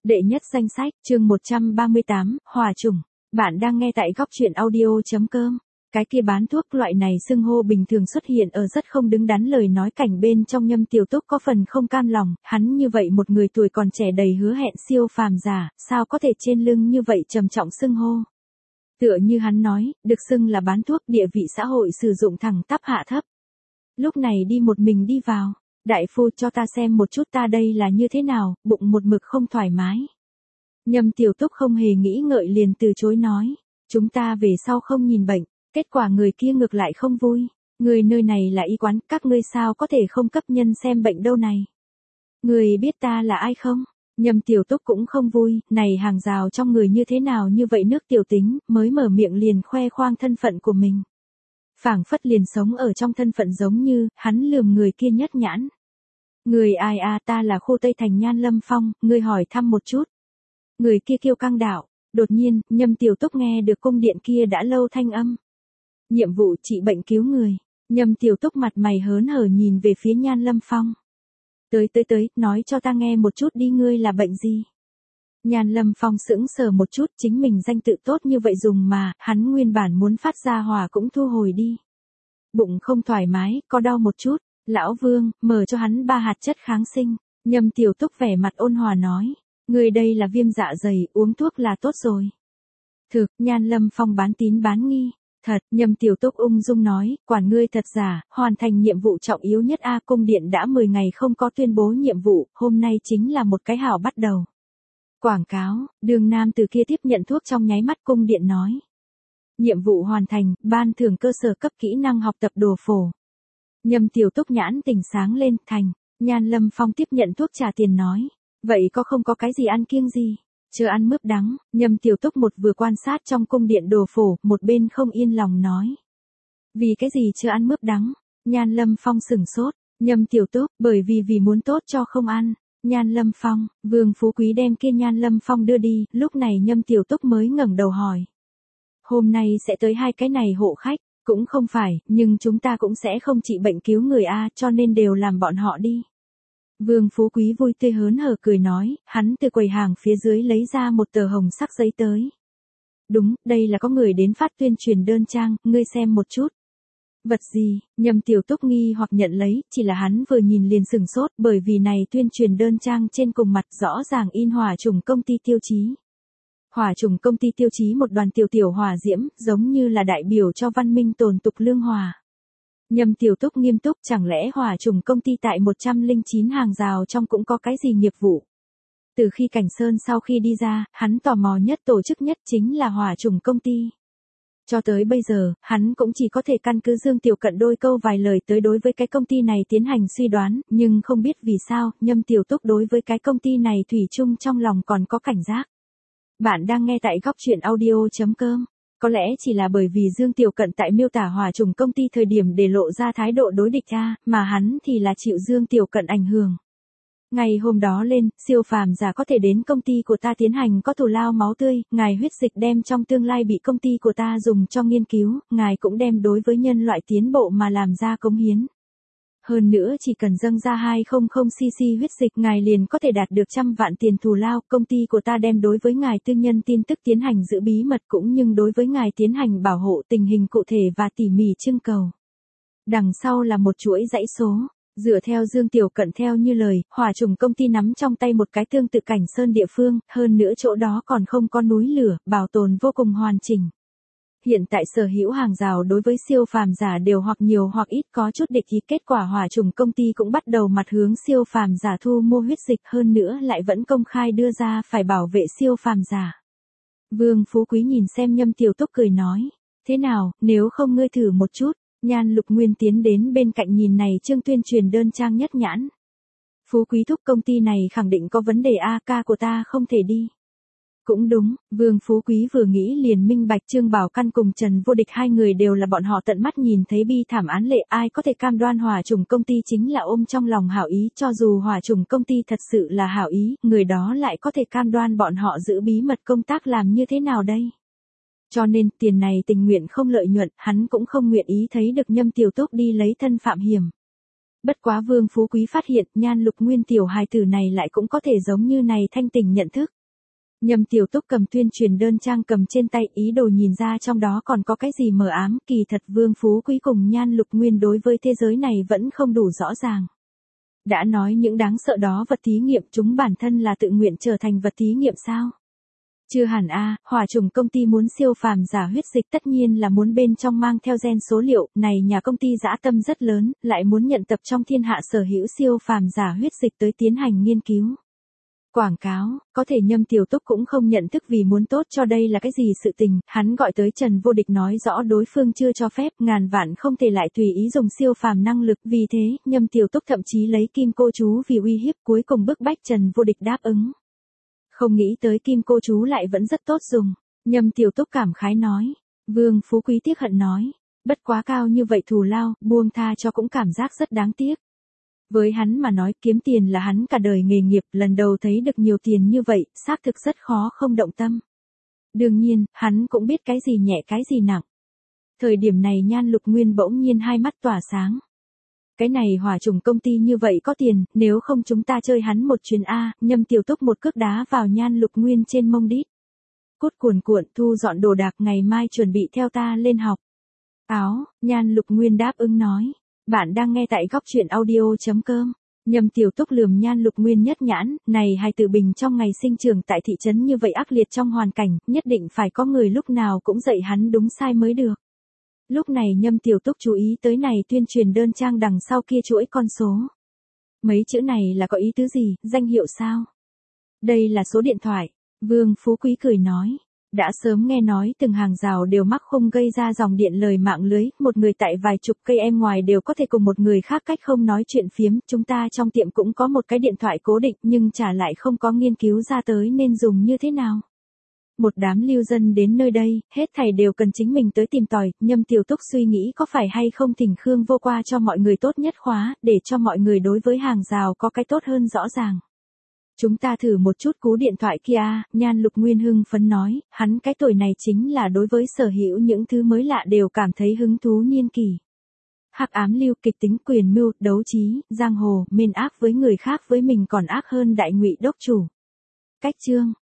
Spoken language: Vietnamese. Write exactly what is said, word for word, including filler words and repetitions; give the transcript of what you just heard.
Đệ nhất danh sách, chương một trăm ba mươi tám, Hòa Chủng. Bạn đang nghe tại góc truyện audio.com. Cái kia bán thuốc loại này xưng hô bình thường xuất hiện ở rất không đứng đắn lời nói cảnh bên trong Nhâm Tiểu Túc có phần không cam lòng, hắn như vậy một người tuổi còn trẻ đầy hứa hẹn siêu phàm giả, sao có thể trên lưng như vậy trầm trọng xưng hô. Tựa như hắn nói, được xưng là bán thuốc địa vị xã hội sử dụng thẳng tắp hạ thấp. Lúc này đi một mình đi vào. Đại phu cho ta xem một chút ta đây là như thế nào, bụng một mực không thoải mái. Nhâm Tiểu Túc không hề nghĩ ngợi liền từ chối nói, chúng ta về sau không nhìn bệnh, kết quả người kia ngược lại không vui. Người nơi này là y quán, các ngươi sao có thể không cấp nhân xem bệnh đâu này. Người biết ta là ai không? Nhâm Tiểu Túc cũng không vui, này hàng rào trong người như thế nào như vậy nước tiểu tính, mới mở miệng liền khoe khoang thân phận của mình. Phảng phất liền sống ở trong thân phận giống như, hắn lườm người kia nhất nhãn. Người ai à ta là khu Tây Thành Nhan Lâm Phong, ngươi hỏi thăm một chút. Người kia kêu căng đạo, đột nhiên, Nhâm Tiểu Túc nghe được cung điện kia đã lâu thanh âm. Nhiệm vụ trị bệnh cứu người, Nhâm Tiểu Túc mặt mày hớn hở nhìn về phía Nhan Lâm Phong. Tới tới tới, nói cho ta nghe một chút đi ngươi là bệnh gì. Nhan Lâm Phong sững sờ một chút, chính mình danh tự tốt như vậy dùng mà, hắn nguyên bản muốn phát ra hỏa cũng thu hồi đi. Bụng không thoải mái, có đau một chút, lão Vương, mở cho hắn ba hạt chất kháng sinh, Nhâm Tiểu Túc vẻ mặt ôn hòa nói, người đây là viêm dạ dày, uống thuốc là tốt rồi. Thực, Nhan Lâm Phong bán tín bán nghi, thật, Nhâm Tiểu Túc ung dung nói, quản ngươi thật giả, hoàn thành nhiệm vụ trọng yếu nhất A cung điện đã mười ngày không có tuyên bố nhiệm vụ, hôm nay chính là một cái hảo bắt đầu. Quảng cáo, Đường Nam từ kia tiếp nhận thuốc trong nháy mắt cung điện nói. Nhiệm vụ hoàn thành, ban thưởng cơ sở cấp kỹ năng học tập đồ phổ. Nhâm Tiểu Túc nhãn tỉnh sáng lên, thành, Nhan Lâm Phong tiếp nhận thuốc trả tiền nói. Vậy có không có cái gì ăn kiêng gì? Chưa ăn mướp đắng, Nhâm Tiểu Túc một vừa quan sát trong cung điện đồ phổ, một bên không yên lòng nói. Vì cái gì chưa ăn mướp đắng? Nhan Lâm Phong sửng sốt, Nhâm Tiểu Túc, bởi vì vì muốn tốt cho không ăn. Nhan Lâm Phong, Vương Phú Quý đem kia Nhan Lâm Phong đưa đi, lúc này Nhâm Tiểu Túc mới ngẩng đầu hỏi. Hôm nay sẽ tới hai cái này hộ khách, cũng không phải, nhưng chúng ta cũng sẽ không trị bệnh cứu người A cho nên đều làm bọn họ đi. Vương Phú Quý vui tươi hớn hở cười nói, hắn từ quầy hàng phía dưới lấy ra một tờ hồng sắc giấy tới. Đúng, đây là có người đến phát tuyên truyền đơn trang, ngươi xem một chút. Vật gì, Nhâm Tiểu Túc nghi hoặc nhận lấy, chỉ là hắn vừa nhìn liền sừng sốt bởi vì này tuyên truyền đơn trang trên cùng mặt rõ ràng in Hòa Chủng công ty tiêu chí. Hòa Chủng công ty tiêu chí một đoàn tiểu tiểu hỏa diễm, giống như là đại biểu cho văn minh tồn tục lương hòa. Nhâm Tiểu Túc nghiêm túc chẳng lẽ Hòa Chủng công ty tại một trăm lẻ chín hàng rào trong cũng có cái gì nghiệp vụ. Từ khi Cảnh Sơn sau khi đi ra, hắn tò mò nhất tổ chức nhất chính là Hòa Chủng công ty. Cho tới bây giờ, hắn cũng chỉ có thể căn cứ Dương Tiểu Cận đôi câu vài lời tới đối với cái công ty này tiến hành suy đoán, nhưng không biết vì sao, Nhâm Tiểu Túc đối với cái công ty này thủy chung trong lòng còn có cảnh giác. Bạn đang nghe tại góc truyện audio.com. Có lẽ chỉ là bởi vì Dương Tiểu Cận tại miêu tả Hòa Chủng công ty thời điểm để lộ ra thái độ đối địch a, mà hắn thì là chịu Dương Tiểu Cận ảnh hưởng. Ngày hôm đó lên, siêu phàm giả có thể đến công ty của ta tiến hành có thù lao máu tươi, ngài huyết dịch đem trong tương lai bị công ty của ta dùng cho nghiên cứu, ngài cũng đem đối với nhân loại tiến bộ mà làm ra cống hiến. Hơn nữa chỉ cần dâng ra hai trăm xê-xê huyết dịch ngài liền có thể đạt được trăm vạn tiền thù lao, công ty của ta đem đối với ngài tư nhân tin tức tiến hành giữ bí mật cũng nhưng đối với ngài tiến hành bảo hộ tình hình cụ thể và tỉ mỉ trưng cầu. Đằng sau là một chuỗi dãy số. Dựa theo Dương Tiểu Cận theo như lời, Hòa Chủng công ty nắm trong tay một cái tương tự Cảnh Sơn địa phương, hơn nữa chỗ đó còn không có núi lửa, bảo tồn vô cùng hoàn chỉnh. Hiện tại sở hữu hàng rào đối với siêu phàm giả đều hoặc nhiều hoặc ít có chút địch ý, kết quả Hòa Chủng công ty cũng bắt đầu mặt hướng siêu phàm giả thu mua huyết dịch, hơn nữa lại vẫn công khai đưa ra phải bảo vệ siêu phàm giả. Vương Phú Quý nhìn xem Nhâm Tiểu Túc cười nói, thế nào, nếu không ngươi thử một chút. Nhan Lục Nguyên tiến đến bên cạnh nhìn này chương tuyên truyền đơn trang nhất nhãn. Phú Quý thúc công ty này khẳng định có vấn đề a ca của ta không thể đi. Cũng đúng, Vương Phú Quý vừa nghĩ liền minh bạch Trương Bảo Căn cùng Trần Vô Địch hai người đều là bọn họ tận mắt nhìn thấy bi thảm án lệ, ai có thể cam đoan Hòa Chủng công ty chính là ôm trong lòng hảo ý, cho dù Hòa Chủng công ty thật sự là hảo ý, người đó lại có thể cam đoan bọn họ giữ bí mật công tác làm như thế nào đây? Cho nên, tiền này tình nguyện không lợi nhuận, hắn cũng không nguyện ý thấy được Nhâm Tiểu Túc đi lấy thân phạm hiểm. Bất quá Vương Phú Quý phát hiện, Nhan Lục Nguyên tiểu hài tử này lại cũng có thể giống như này thanh tỉnh nhận thức. Nhâm Tiểu Túc cầm tuyên truyền đơn trang cầm trên tay, ý đồ nhìn ra trong đó còn có cái gì mờ ám, kỳ thật Vương Phú Quý cùng Nhan Lục Nguyên đối với thế giới này vẫn không đủ rõ ràng. Đã nói những đáng sợ đó vật thí nghiệm, chúng bản thân là tự nguyện trở thành vật thí nghiệm sao? Chưa hẳn a, hỏa trùng công ty muốn siêu phàm giả huyết dịch tất nhiên là muốn bên trong mang theo gen số liệu, này nhà công ty dã tâm rất lớn, lại muốn nhận tập trong thiên hạ sở hữu siêu phàm giả huyết dịch tới tiến hành nghiên cứu. Quảng cáo, có thể Nhâm Tiểu Túc cũng không nhận thức vì muốn tốt cho đây là cái gì sự tình, hắn gọi tới Trần Vô Địch nói rõ đối phương chưa cho phép, ngàn vạn không thể lại tùy ý dùng siêu phàm năng lực, vì thế, Nhâm Tiểu Túc thậm chí lấy kim cô chú vì uy hiếp, cuối cùng bức bách Trần Vô Địch đáp ứng. Không nghĩ tới kim cô chú lại vẫn rất tốt dùng, Nhâm Tiểu Túc cảm khái nói. Vương Phú Quý tiếc hận nói, bất quá cao như vậy thù lao, buông tha cho cũng cảm giác rất đáng tiếc. Với hắn mà nói kiếm tiền là hắn cả đời nghề nghiệp, lần đầu thấy được nhiều tiền như vậy, xác thực rất khó không động tâm. Đương nhiên, hắn cũng biết cái gì nhẹ cái gì nặng. Thời điểm này Nhan Lục Nguyên bỗng nhiên hai mắt tỏa sáng. Cái này hỏa trùng công ty như vậy có tiền, nếu không chúng ta chơi hắn một chuyến A, Nhâm Tiểu Túc một cước đá vào Nhan Lục Nguyên trên mông đít. Cút cuồn cuộn thu dọn đồ đạc, ngày mai chuẩn bị theo ta lên học. Áo, Nhan Lục Nguyên đáp ứng nói. Bạn đang nghe tại góc truyện audio.com. Nhâm Tiểu Túc lườm Nhan Lục Nguyên nhất nhãn, này hài tử bình trong ngày sinh trưởng tại thị trấn như vậy ác liệt trong hoàn cảnh, nhất định phải có người lúc nào cũng dạy hắn đúng sai mới được. Lúc này Nhâm Tiểu Túc chú ý tới này tuyên truyền đơn trang đằng sau kia chuỗi con số. Mấy chữ này là có ý tứ gì, danh hiệu sao? Đây là số điện thoại. Vương Phú Quý cười nói. Đã sớm nghe nói từng hàng rào đều mắc khung gây ra dòng điện lời mạng lưới, một người tại vài chục cây em ngoài đều có thể cùng một người khác cách không nói chuyện phiếm, chúng ta trong tiệm cũng có một cái điện thoại cố định nhưng trả lại không có nghiên cứu ra tới nên dùng như thế nào. Một đám lưu dân đến nơi đây, hết thảy đều cần chính mình tới tìm tòi, Nhâm Tiểu Túc suy nghĩ có phải hay không thỉnh Khương Vô qua cho mọi người tốt nhất khóa, để cho mọi người đối với hàng rào có cái tốt hơn rõ ràng. Chúng ta thử một chút cú điện thoại kia, Nhan Lục Nguyên hưng phấn nói, hắn cái tuổi này chính là đối với sở hữu những thứ mới lạ đều cảm thấy hứng thú niên kỳ. Hắc ám lưu, kịch tính, quyền mưu, đấu trí, giang hồ, mên ác với người khác với mình còn ác hơn đại ngụy đốc chủ. Cách chương